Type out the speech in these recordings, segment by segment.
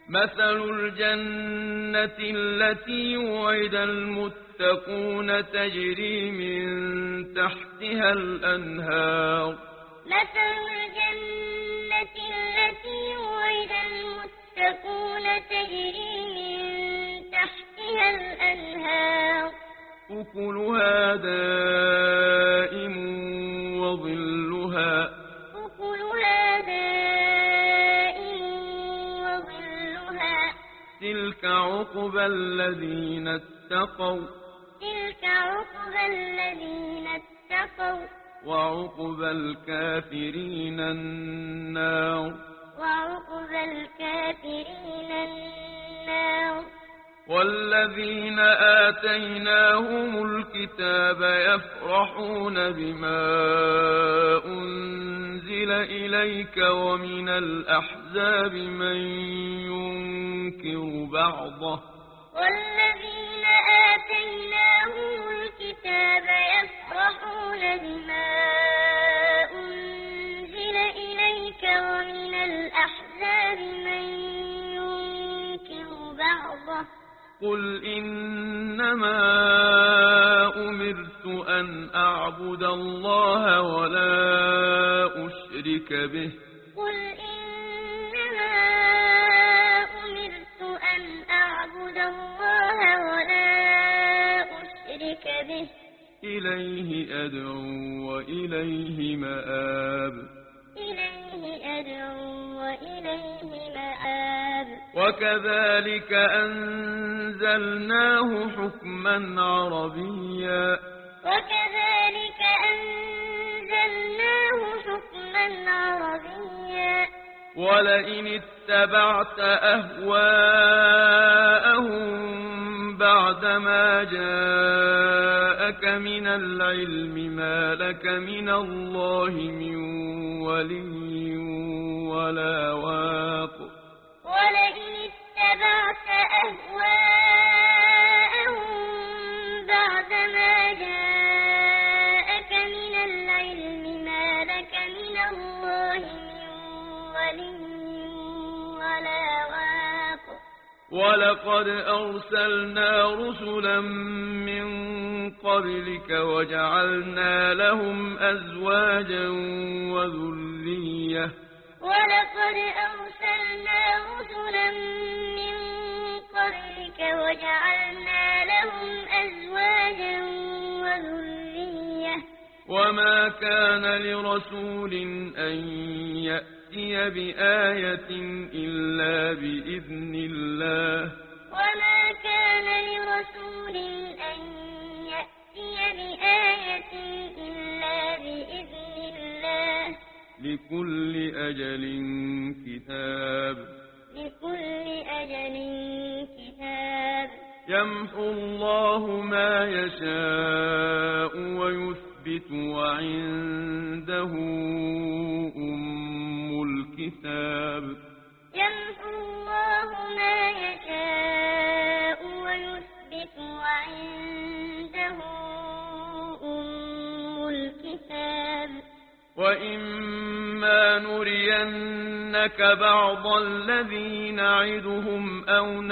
مثل الجنة التي وعد المتقون تجري من تحتها الأنهار مثل الجنة التي وعد المتقون تجري من تحتها الأنهار أكلها دائم وظلها تلك عقبى الذين اتقوا وعقبى الكافرين النار والذين آتيناهم الكتاب يفرحون بما أنزل إليك ومن الأحزاب من ينكر بعضه والذين آتيناهم الكتاب يفرحون بما أنزل إليك ومن الأحزاب من ينكر بعضه قل إنما أمرت أن أعبد الله ولا أشرك به قل إنما أمرت أن أعبد الله ولا أشرك به إليه أدعو وإليه مآب وكذلك أنزلناه حكما عربيا ولئن اتبعت أهواءهم بعدما جاءك من العلم ما لك من الله من ولي ولا واق ولئن اتبعت أهواءهم بعدما جاءك من العلم ما لك من الله من ولي ولا واق ولقد أرسلنا رسلا من قبلك وجعلنا لهم أزواجا وذرية ولقد أرسلنا رسلا من قبلك وجعلنا لهم أزواجا وذرية وما كان لرسول أن يأتي بآية إلا بإذن الله وما كان لرسول أن يأتي بآية إلا بإذن الله لكل أجل كتاب يمحو الله ما يشاء ويثبت وعنده أم الكتاب يمحو الله ما يشاء ويثبت وعنده أم الكتاب وإما نرينك بعض الذي نعدهم أو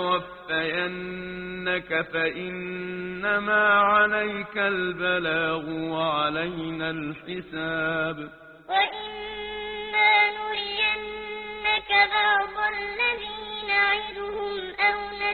نتوفينك فإنما عليك البلاغ وعلينا الحساب وإما نرينك بعض الذي نعدهم أو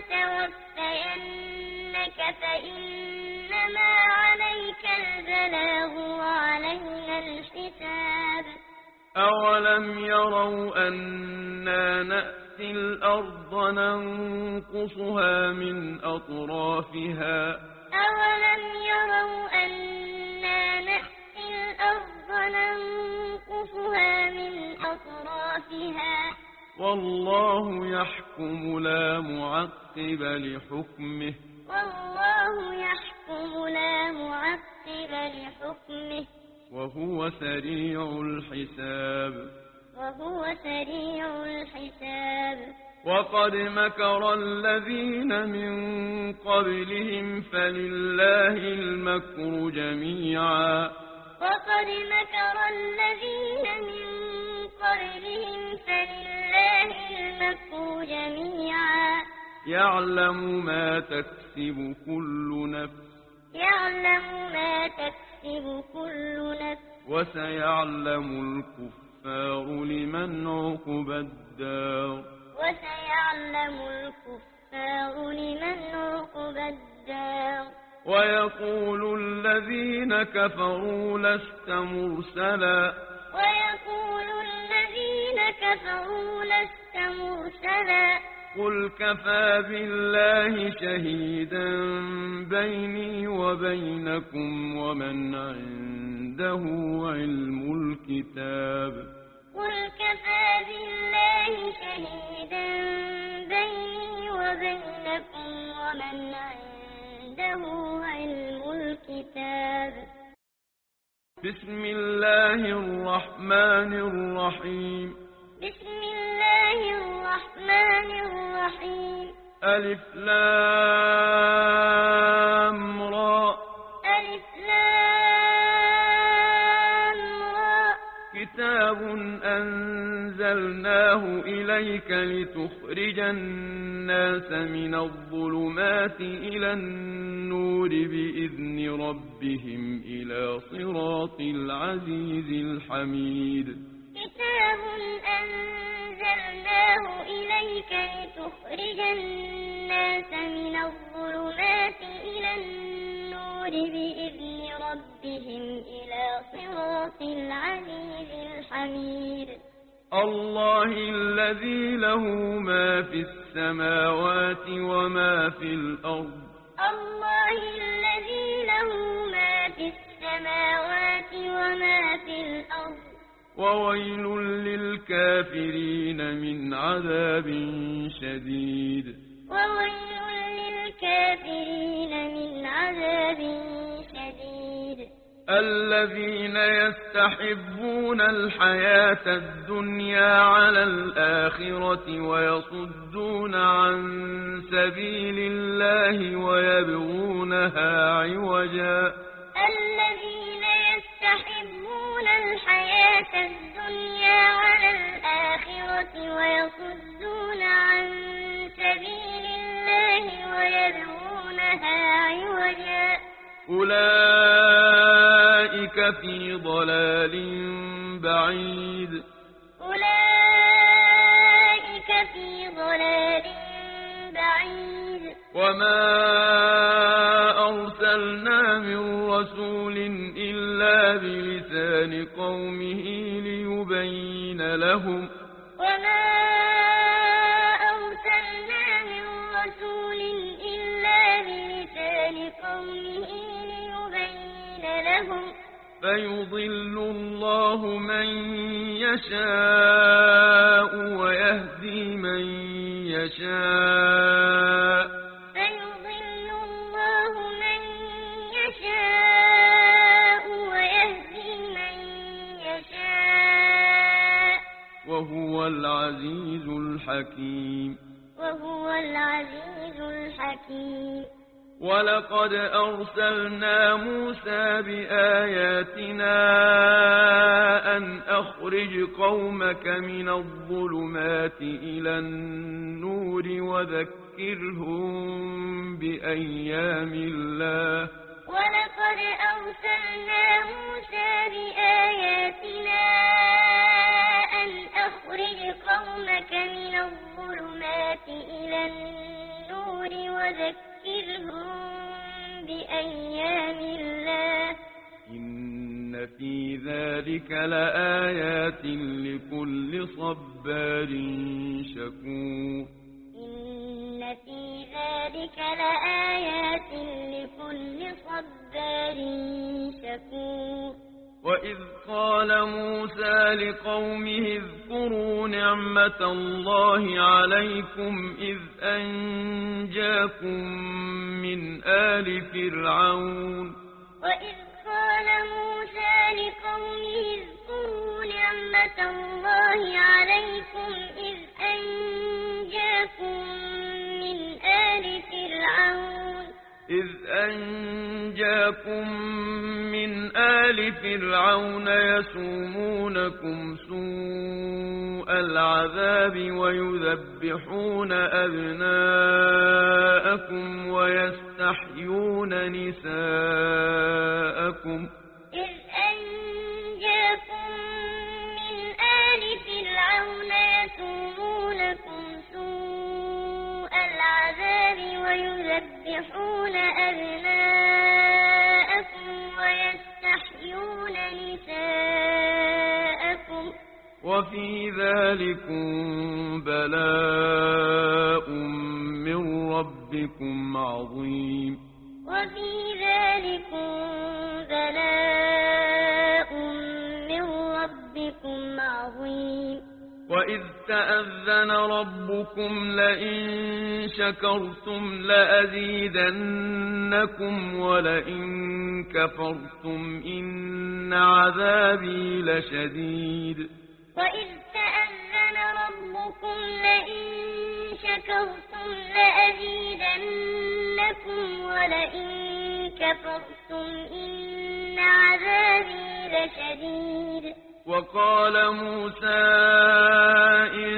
نتوفينك فإنما عليك البلاغ وعلينا الحساب أولم يروا أنا نأتي الأرض ننقصها من أطرافها أولم يروا أنا نأتي الأرض ننقصها من أطرافها والله يحكم لا معقب لحكمه وهو سريع الحساب وقد مكر الذين من قبلهم فلله المكر جميعا وقد مكر الذين من قبلهم فلله المكر جميعا يعلم ما تكسب كل نفس وسيعلم الكفار لمن عقبى الدار ويقول الذين كفروا لست مرسلا قل كفى بالله شهيدا بيني وبينكم ومن عنده علم الكتاب بسم الله الرحمن الرحيم ألف لام را كتاب أنزلناه إليك لتخرج الناس من الظلمات إلى النور بإذن ربهم إلى صراط العزيز الحميد كتاب أنزلناه إليك لتخرج الناس من الظلمات إلى النور بإذن ربهم إلى صراط العزيز الحميد الله الذي له ما في السماوات وما في الأرض وويل للكافرين من عذاب شديد الذين يستحبون الحياة الدنيا على الآخرة ويصدون عن سبيل الله ويبغونها عوجا أولئك في ضلال بعيد وما أرسلنا من رسول إلا بلسان قومه ليبين لهم فيضل الله من يشاء ويهدي من يشاء وهو العزيز الحكيم ولقد أرسلنا موسى بآياتنا أن أخرج قومك من الظلمات إلى النور وذكرهم بأيام الله إن في ذلك لآيات لكل صبار شكور وإذ قال موسى لقومه اذكروا نعمة الله عليكم إذ أنجاكم من آل فرعون يسومونكم سوء العذاب ويذبحون أبناءكم ويستحيون نساءكم إذ أنجاكم من آل فرعون يسومونكم سوء العذاب ويذبحون أبناءكم ويستحيون نساءكم وفي ذلكم بلاء من ربكم عظيم وفي ذلكم بلاء من ربكم عظيم وإذ تأذن ربكم لئن شكرتم لأزيدنكم ولئن كفرتم إن عذابي لشديد وإذ تأذن ربكم لئن شكرتم لأزيدنكم ولئن كفرتم إن عذابي لشديد وقال موسى إن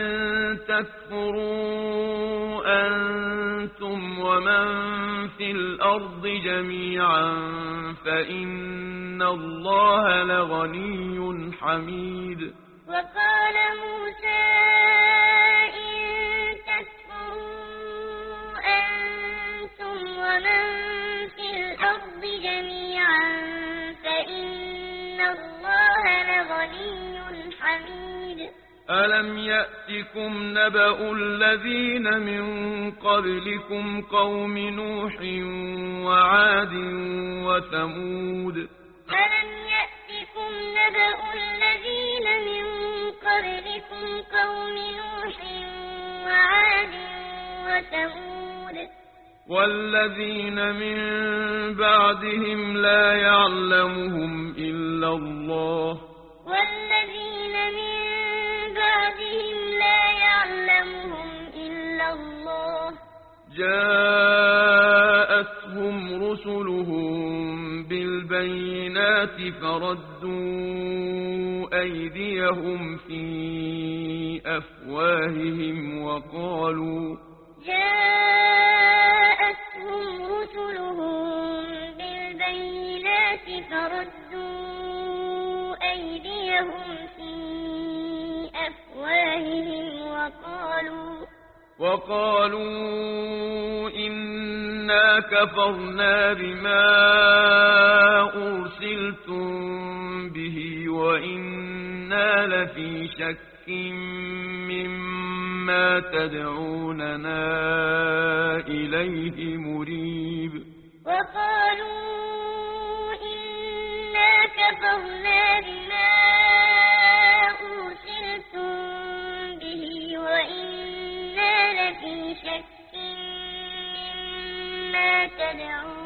تكفروا أنتم ومن في الأرض جميعا فإن الله لغني حميد وقال موسى إن تكفروا أنتم ومن في الأرض جميعا فإن الله لغني حميد ألم يأتكم نبأ الذين من قبلكم قوم نوح وعاد وثمود ألم يأتكم نبأ الذين من قبلكم قوم نوح وعاد وثمود والذين من بعدهم لا يعلمهم إلا الله والذين من بعدهم لا يعلمهم إلا الله جاءتهم رسلهم بالبينات فردوا أيديهم في أفواههم جاءتهم رسلهم بالبينات فردوا أيديهم في أفواههم وقالوا إنا كفرنا بما أرسلتم به وإنا لفي شك مما تدعوننا إليه مريب وقالوا إنا كفرنا بما أرسلتم به وإنا لفي شك مما تدعوننا